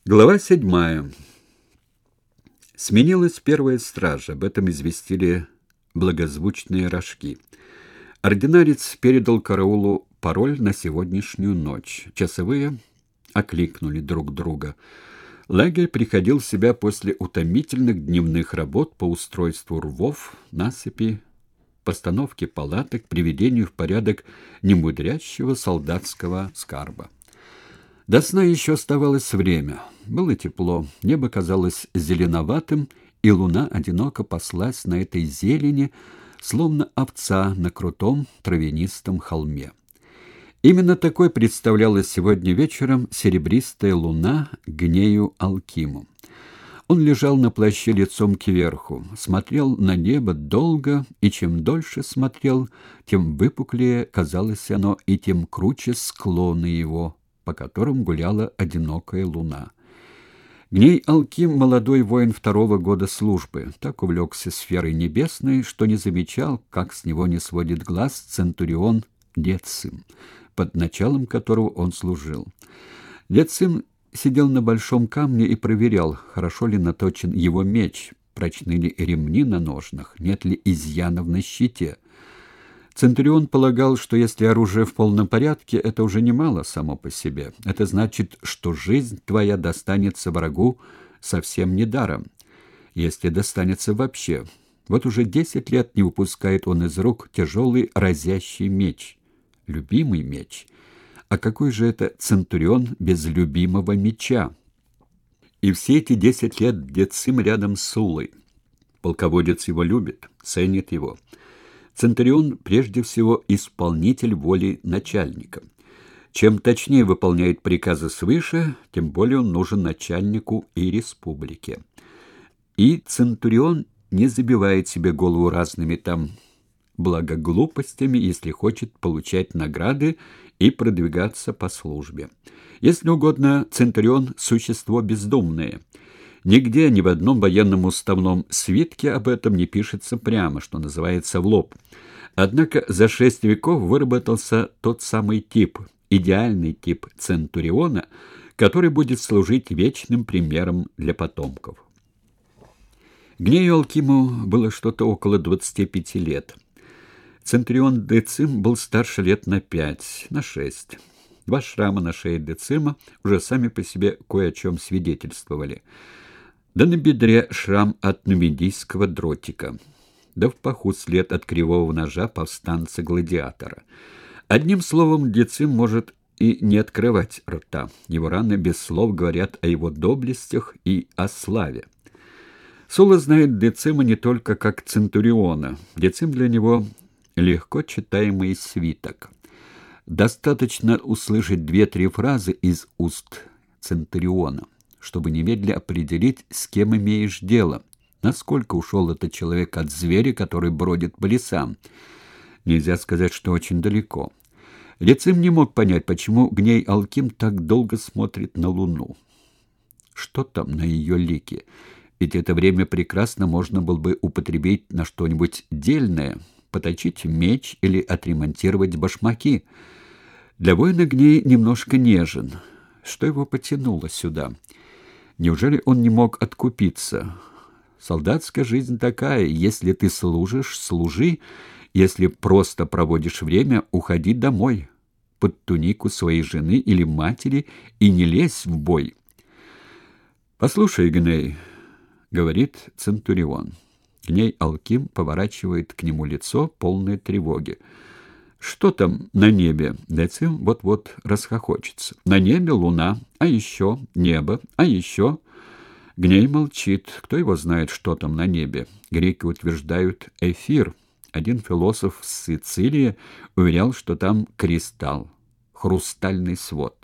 Глава 7. Сменилась первая стража, об этом известили благозвучные рожки. Ординарец передал караулу пароль на сегодняшнюю ночь. Часовые окликнули друг друга. Лагерь приходил в себя после утомительных дневных работ по устройству рвов, насыпи, постановке палаток, приведению в порядок немудрящего солдатского скарба. До сна еще оставалось время. Было тепло, небо казалось зеленоватым, и луна одиноко паслась на этой зелени, словно овца на крутом травянистом холме. Именно такой представлялась сегодня вечером серебристая луна Гнею Алкиму. Он лежал на плаще лицом кверху, смотрел на небо долго, и чем дольше смотрел, тем выпуклее казалось оно, и тем круче склоны его, по которым гуляла одинокая луна. Гней Алким, молодой воин 2-го года службы, так увлекся сферой небесной, что не замечал, как с него не сводит глаз центурион Децим, под началом которого он служил. Децим сидел на большом камне и проверял, хорошо ли наточен его меч, прочны ли ремни на ножнах, нет ли изъянов на щите. Центурион полагал, что если оружие в полном порядке, это уже немало само по себе. Это значит, что жизнь твоя достанется врагу совсем недаром, если достанется вообще. Вот уже 10 лет не выпускает он из рук тяжелый разящий меч. Любимый меч. А какой же это центурион без любимого меча? И все эти 10 лет Децим рядом с Суллой. Полководец его любит, ценит его. Центурион прежде всего исполнитель воли начальника. Чем точнее выполняет приказы свыше, тем более он нужен начальнику и республике. И центурион не забивает себе голову разными там благоглупостями, если хочет получать награды и продвигаться по службе. Если угодно, центурион – существо бездумное. Нигде, ни в одном военном уставном свитке об этом не пишется прямо, что называется, в лоб. Однако за 6 веков выработался тот самый тип, идеальный тип центуриона, который будет служить вечным примером для потомков. Гнею Алкиму было что-то около 25 лет. Центурион Децим был старше лет на 5, на 6. 2 шрама на шее Децима уже сами по себе кое о чем свидетельствовали. Да на бедре шрам от нумидийского дротика, да в паху след от кривого ножа повстанца-гладиатора. Одним словом, Децим может и не открывать рта. Его раны без слов говорят о его доблестях и о славе. Сула знает Децима не только как центуриона. Децим для него легко читаемый свиток. Достаточно услышать 2-3 фразы из уст центуриона, чтобы немедля определить, с кем имеешь дело, насколько ушел этот человек от зверя, который бродит по лесам. Нельзя сказать, что очень далеко. Децим не мог понять, почему Гней Алким так долго смотрит на луну. Что там на ее лике? Ведь это время прекрасно можно было бы употребить на что-нибудь дельное, поточить меч или отремонтировать башмаки. Для воина Гней немножко нежен. Что его потянуло сюда? Неужели он не мог откупиться? Солдатская жизнь такая: если ты служишь, служи, если просто проводишь время, уходи домой, под тунику своей жены или матери, и не лезь в бой. «Послушай, Гней», — говорит центурион. Гней Алким поворачивает к нему лицо, полное тревоги. «Что там на небе?» Децим вот-вот расхохочется. «На небе луна, а еще небо, а еще...» Гней молчит. Кто его знает, что там на небе? Греки утверждают эфир. Один философ с Сицилии уверял, что там кристалл, хрустальный свод.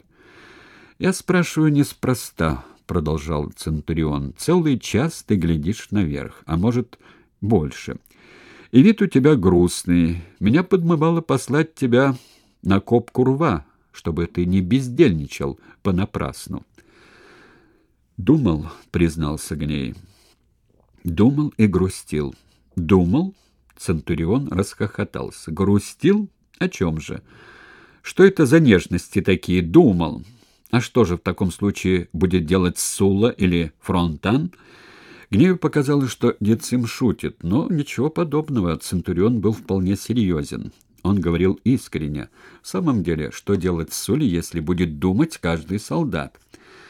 «Я спрашиваю неспроста», — продолжал центурион. «Целый час ты глядишь наверх, а может, больше. И вид у тебя грустный. Меня подмывало послать тебя на копку рва, чтобы ты не бездельничал понапрасну». «Думал», — признался Гней. «Думал и грустил». «Думал?» — центурион расхохотался. «Грустил? О чем же? Что это за нежности такие? Думал. А что же в таком случае будет делать Сулла или Фронтан? Гневу показалось, что Децим шутит, но ничего подобного, Центурион был вполне серьезен. Он говорил искренне. В самом деле, что делать Сулле, если будет думать каждый солдат?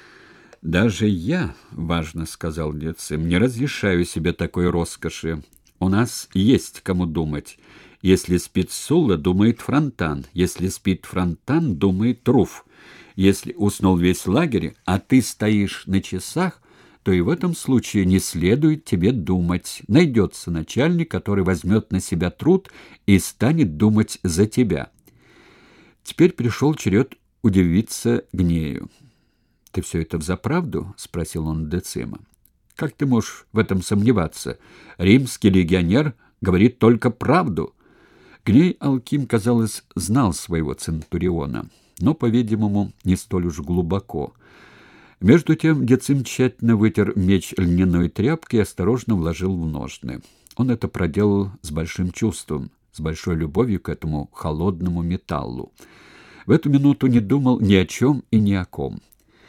«Даже я, — важно сказал Децим, — не разрешаю себе такой роскоши. У нас есть кому думать. Если спит Сулла, думает Фронтан. Если спит Фронтан, думает Руф. Если уснул весь лагерь, а ты стоишь на часах, то и в этом случае не следует тебе думать. Найдется начальник, который возьмет на себя труд и станет думать за тебя». Теперь пришел черед удивиться Гнею. «Ты все это взаправду?» — спросил он Децима. «Как ты можешь в этом сомневаться? Римский легионер говорит только правду». Гней Алким, казалось, знал своего Центуриона, но, по-видимому, не столь уж глубоко. Между тем Децим тщательно вытер меч льняной тряпкой и осторожно вложил в ножны. Он это проделал с большим чувством, с большой любовью к этому холодному металлу. В эту минуту не думал ни о чем и ни о ком.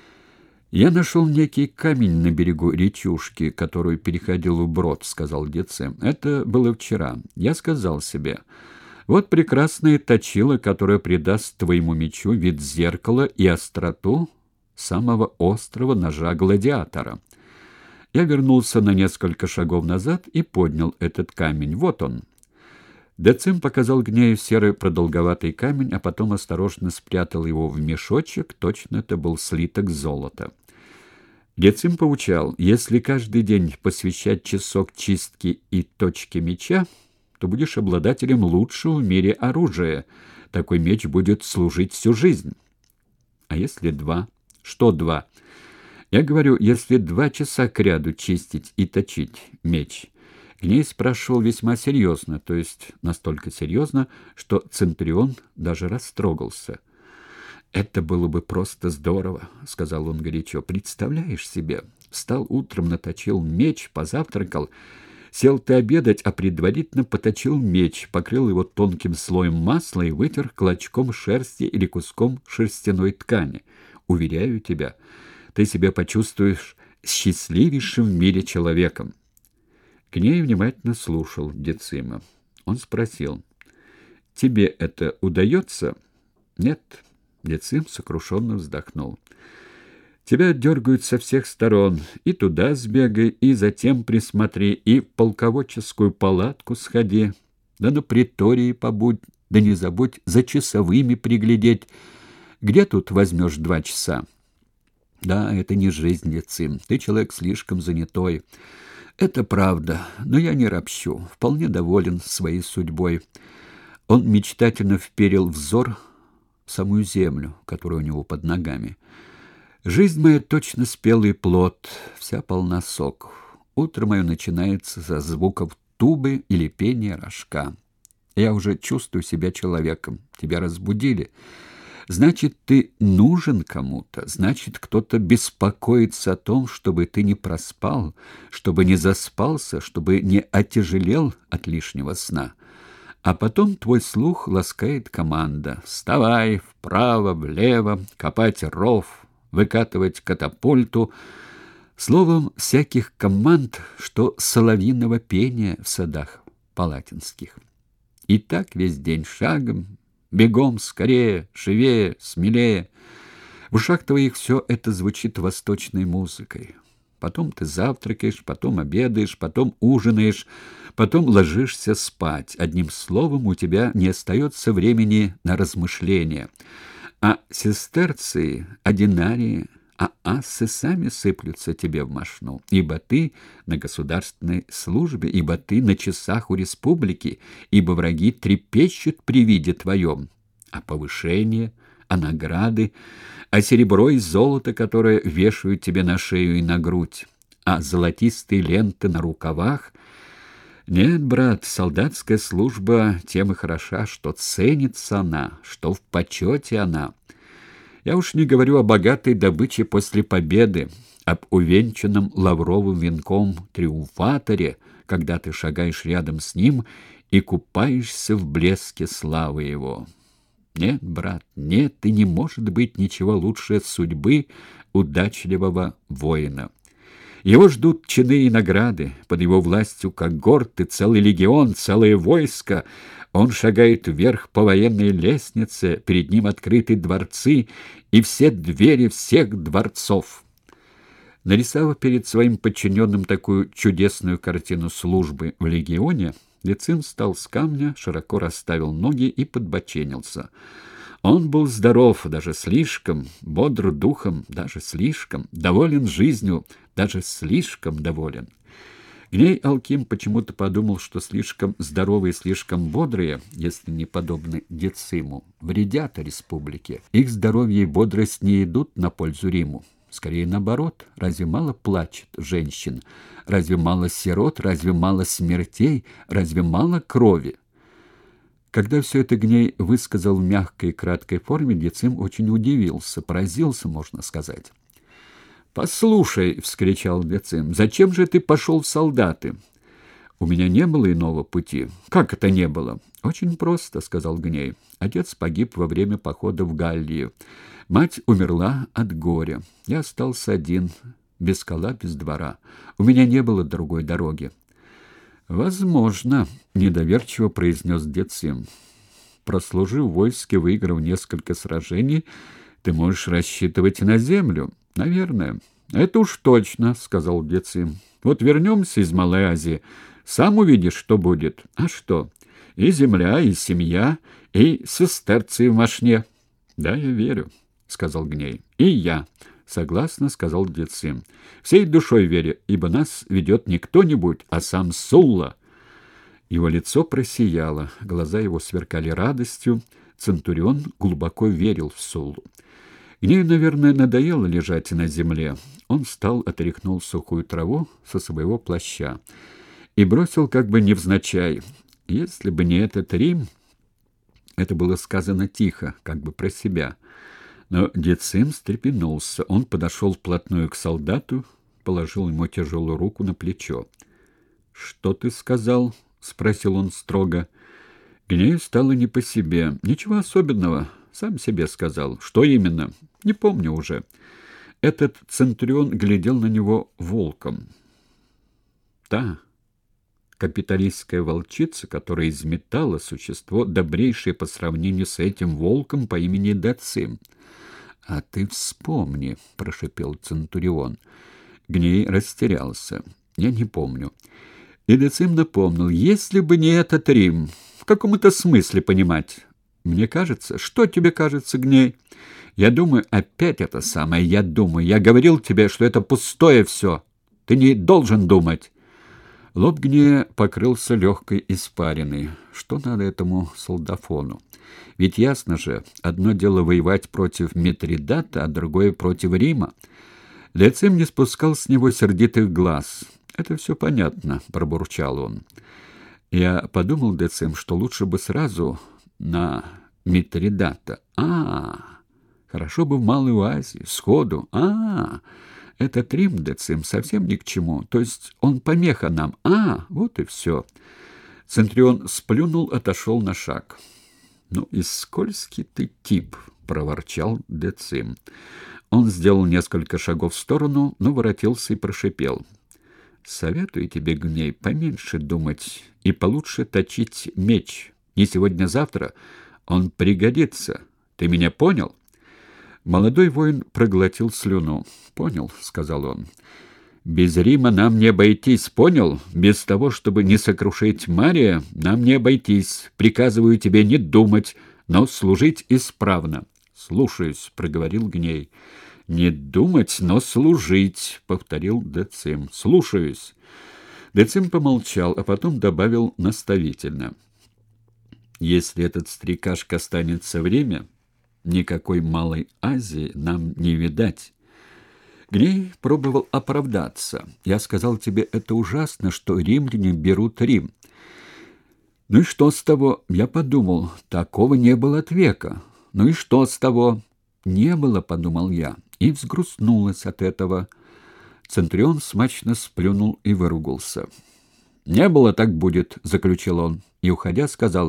«Я нашел некий камень на берегу речушки, которую переходил вброд», — сказал Децим. «Это было вчера. Я сказал себе: вот прекрасное точило, которое придаст твоему мечу вид зеркала и остроту самого острого ножа гладиатора». Я вернулся на несколько шагов назад и поднял этот камень. Вот он. Децим показал Гнею серый продолговатый камень, а потом осторожно спрятал его в мешочек, точно это был слиток золота. Децим поучал: если каждый день посвящать часок чистки и точке меча, то будешь обладателем лучшего в мире оружия. Такой меч будет служить всю жизнь. А если 2? Что 2? Я говорю, если 2 часа кряду чистить и точить меч. Гней спрашивал весьма серьезно, то есть настолько серьезно, что Центурион даже растрогался. «Это было бы просто здорово», — сказал он горячо. «Представляешь себе, встал утром, наточил меч, позавтракал, сел ты обедать, а предварительно поточил меч, покрыл его тонким слоем масла и вытер клочком шерсти или куском шерстяной ткани. Уверяю тебя, ты себя почувствуешь счастливейшим в мире человеком». Гней внимательно слушал Децима. Он спросил: «Тебе это удается?» «Нет». Децим сокрушенно вздохнул. «Тебя дергают со всех сторон. И туда сбегай, и затем присмотри, и в полководческую палатку сходи. Да на притории побудь, да не забудь за часовыми приглядеть. Где тут возьмешь 2 часа?» «Да, это не жизнь, Децим. Ты человек слишком занятой». «Это правда, но я не ропщу, вполне доволен своей судьбой». Он мечтательно вперил взор в самую землю, которая у него под ногами. «Жизнь моя точно спелый плод, вся полна сок. Утро мое начинается со звуков тубы или пения рожка. Я уже чувствую себя человеком. Тебя разбудили. Значит, ты нужен кому-то, значит, кто-то беспокоится о том, чтобы ты не проспал, чтобы не заспался, чтобы не отяжелел от лишнего сна. А потом твой слух ласкает команда: вставай, вправо, влево, копать ров, выкатывать катапульту. Словом, всяких команд, что соловьиного пения в садах палатинских. И так весь день шагом, бегом, скорее, живее, смелее. В ушах твоих все это звучит восточной музыкой. Потом ты завтракаешь, потом обедаешь, потом ужинаешь, потом ложишься спать. Одним словом, у тебя не остается времени на размышления. А сестерции, одинарии, а ассы сами сыплются тебе в мошну, ибо ты на государственной службе, ибо ты на часах у республики, ибо враги трепещут при виде твоем. А повышение, а награды, а серебро и золото, которое вешают тебе на шею и на грудь, а золотистые ленты на рукавах. Нет, брат, солдатская служба тем и хороша, что ценится она, что в почете она. Я уж не говорю о богатой добыче после победы, об увенчанном лавровым венком триумфаторе, когда ты шагаешь рядом с ним и купаешься в блеске славы его. Нет, брат, нет, и не может быть ничего лучше судьбы удачливого воина. Его ждут чины и награды, под его властью когорты, целый легион, целое войско. Он шагает вверх по военной лестнице, перед ним открыты дворцы и все двери всех дворцов. Нарисовав перед своим подчиненным такую чудесную картину службы в легионе, Децим встал с камня, широко расставил ноги и подбоченился. Он был здоров, даже слишком, бодр духом, даже слишком, доволен жизнью, даже слишком доволен. Гней Алким почему-то подумал, что слишком здоровые и слишком бодрые, если не подобны Дециму, вредят республике. Их здоровье и бодрость не идут на пользу Риму. Скорее наоборот, разве мало плачет женщин? Разве мало сирот? Разве мало смертей? Разве мало крови? Когда все это Гней высказал в мягкой и краткой форме, Децим очень удивился, поразился, можно сказать. «Послушай», — вскричал Децим, — «зачем же ты пошел в солдаты?» «У меня не было иного пути». «Как это не было?» «Очень просто», — сказал Гней. «Отец погиб во время похода в Галлию. Мать умерла от горя. Я остался один, без кола, без двора. У меня не было другой дороги». «Возможно», — недоверчиво произнес Децим. «Прослужив в войске, выиграв несколько сражений, ты можешь рассчитывать на землю». «Наверное». «Это уж точно», — сказал Децим. «Вот вернемся из Малой Азии, сам увидишь, что будет». «А что? И земля, и семья, и сестерцы в мошне». «Да, я верю», — сказал Гней. «И я». «Согласно», — сказал Децим. «Всей душой верю, ибо нас ведет не кто-нибудь, а сам Сулла». Его лицо просияло, глаза его сверкали радостью. Центурион глубоко верил в Суллу. Гнею, наверное, надоело лежать на земле. Он встал, отряхнул сухую траву со своего плаща и бросил как бы невзначай: «Если бы не этот Рим...» Это было сказано тихо, как бы про себя. Но Децим встрепенулся. Он подошел вплотную к солдату, положил ему тяжелую руку на плечо. «Что ты сказал?» — спросил он строго. Гнею стало не по себе. «Ничего особенного. Сам себе сказал». «Что именно?» «Не помню уже». Этот центурион глядел на него волком. Та капиталистская волчица, которая изметала существо, добрейшее по сравнению с этим волком по имени Децим. «А ты вспомни», — прошипел центурион. Гней растерялся. «Я не помню». И Децим напомнил: «Если бы не этот Рим, в каком-то смысле понимать». «Мне кажется...» «Что тебе кажется, Гней?» «Я думаю, опять это самое, я думаю. Я говорил тебе, что это пустое все. Ты не должен думать». Лоб Гнея покрылся легкой испариной. Что надо этому солдафону? Ведь ясно же, одно дело воевать против Митридата, а другое против Рима. Децим не спускал с него сердитых глаз. «Это все понятно», — пробурчал он. Я подумал, Децим, что лучше бы сразу на Митридата. Хорошо бы в Малую Азию, сходу. Этот Рим, Децим, совсем ни к чему. То есть он помеха нам. Вот и все». Центурион сплюнул, отошел на шаг. «Ну и скользкий ты тип», — проворчал Децим. Он сделал несколько шагов в сторону, но воротился и прошипел: «Советую тебе, Гней, поменьше думать и получше точить меч. Не сегодня-завтра. Он пригодится. Ты меня понял?» Молодой воин проглотил слюну. «Понял», — сказал он. «Без Рима нам не обойтись, понял? Без того, чтобы не сокрушить Мария, нам не обойтись. Приказываю тебе не думать, но служить исправно». «Слушаюсь», — проговорил Гней. «Не думать, но служить», — повторил Децим. «Слушаюсь». Децим помолчал, а потом добавил наставительно: «Если этот старикашка останется в Риме, никакой Малой Азии нам не видать». Гней пробовал оправдаться. «Я сказал тебе, это ужасно, что римляне берут Рим». «Ну и что с того?» Я подумал, такого не было от века. «Ну и что с того?» «Не было», — подумал я, и взгрустнулась от этого. Центурион смачно сплюнул и выругался. «Не было, так будет», — заключил он, и, уходя, сказал: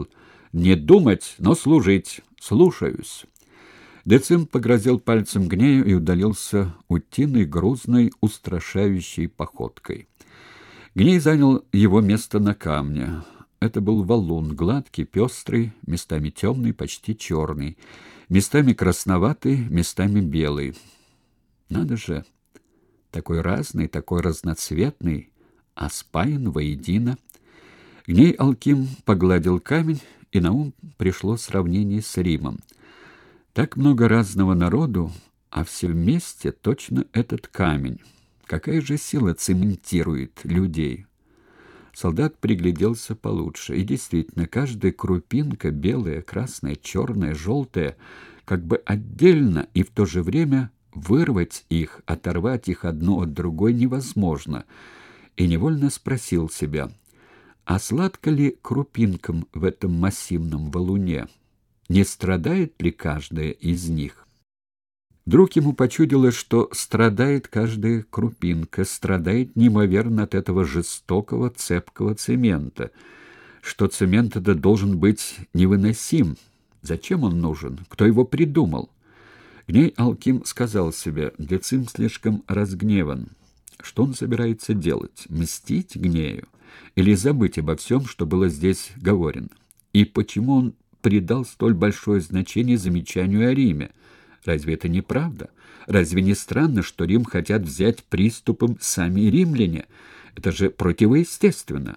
Не думать, но служить. Слушаюсь». Децим погрозил пальцем Гнею и удалился утиной, грузной, устрашающей походкой. Гней занял его место на камне. Это был валун, гладкий, пестрый, местами темный, почти черный, местами красноватый, местами белый. Надо же, такой разный, такой разноцветный, а спаян воедино. Гней Алким погладил камень, и на ум пришло сравнение с Римом. Так много разного народу, а все вместе точно этот камень. Какая же сила цементирует людей? Солдат пригляделся получше, и действительно, каждая крупинка, белая, красная, черная, желтая, как бы отдельно, и в то же время вырвать их, оторвать их одну от другой невозможно. И невольно спросил себя, а сладко ли крупинкам в этом массивном валуне? Не страдает ли каждая из них? Вдруг ему почудилось, что страдает каждая крупинка, страдает неимоверно от этого жестокого, цепкого цемента, что цемент этот должен быть невыносим. Зачем он нужен? Кто его придумал? Гней Алким сказал себе, Децим слишком разгневан. Что он собирается делать? Мстить Гнею? Или забыть обо всем, что было здесь говорено? И почему он придал столь большое значение замечанию о Риме? Разве это не правда? Разве не странно, что Рим хотят взять приступом сами римляне? Это же противоестественно.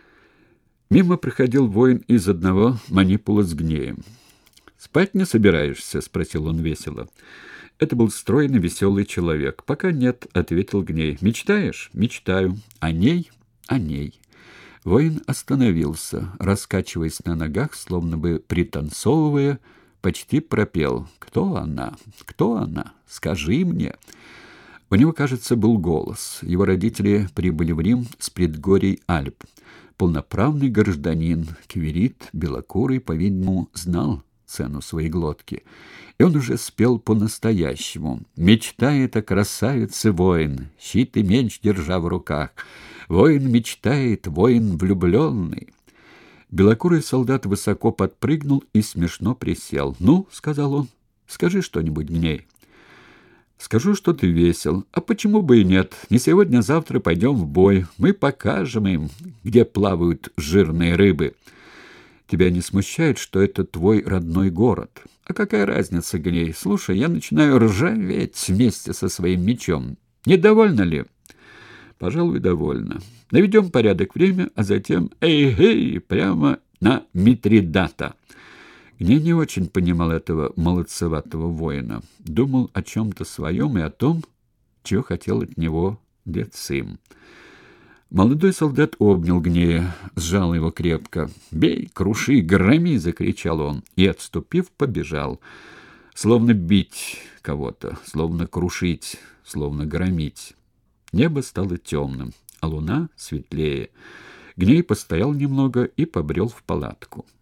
Мимо проходил воин из одного манипула с Гнеем. «Спать не собираешься?» — спросил он весело. Это был стройный, веселый человек. «Пока нет», — ответил Гней. «Мечтаешь?» «Мечтаю. О ней?» «О ней». Воин остановился, раскачиваясь на ногах, словно бы пританцовывая, почти пропел. «Кто она? Кто она? Скажи мне!» У него, кажется, был голос. Его родители прибыли в Рим с предгорий Альп. Полноправный гражданин, киверит, белокурый, по-видимому, знал цену своей глотки. И он уже спел по-настоящему. «Мечтает о красавице воин, щит и меч держа в руках. Воин мечтает, воин влюбленный». Белокурый солдат высоко подпрыгнул и смешно присел. «Ну, — сказал он, — скажи что-нибудь Гней». «Скажу, что ты весел. А почему бы и нет? Не сегодня, завтра пойдем в бой. Мы покажем им, где плавают жирные рыбы. Тебя не смущает, что это твой родной город? А какая разница, Гней? Слушай, я начинаю ржаветь вместе со своим мечом. Недовольна ли?» «Пожалуй, довольно. Наведем порядок время, а затем, эй-гей, прямо на Митридата». Гней не очень понимал этого молодцеватого воина. Думал о чем-то своем и о том, чего хотел от него Децим. Молодой солдат обнял Гнея, сжал его крепко. «Бей, круши, громи!» — закричал он, и, отступив, побежал. Словно бить кого-то, словно крушить, словно громить. Небо стало темным, а луна светлее. Гней постоял немного и побрел в палатку.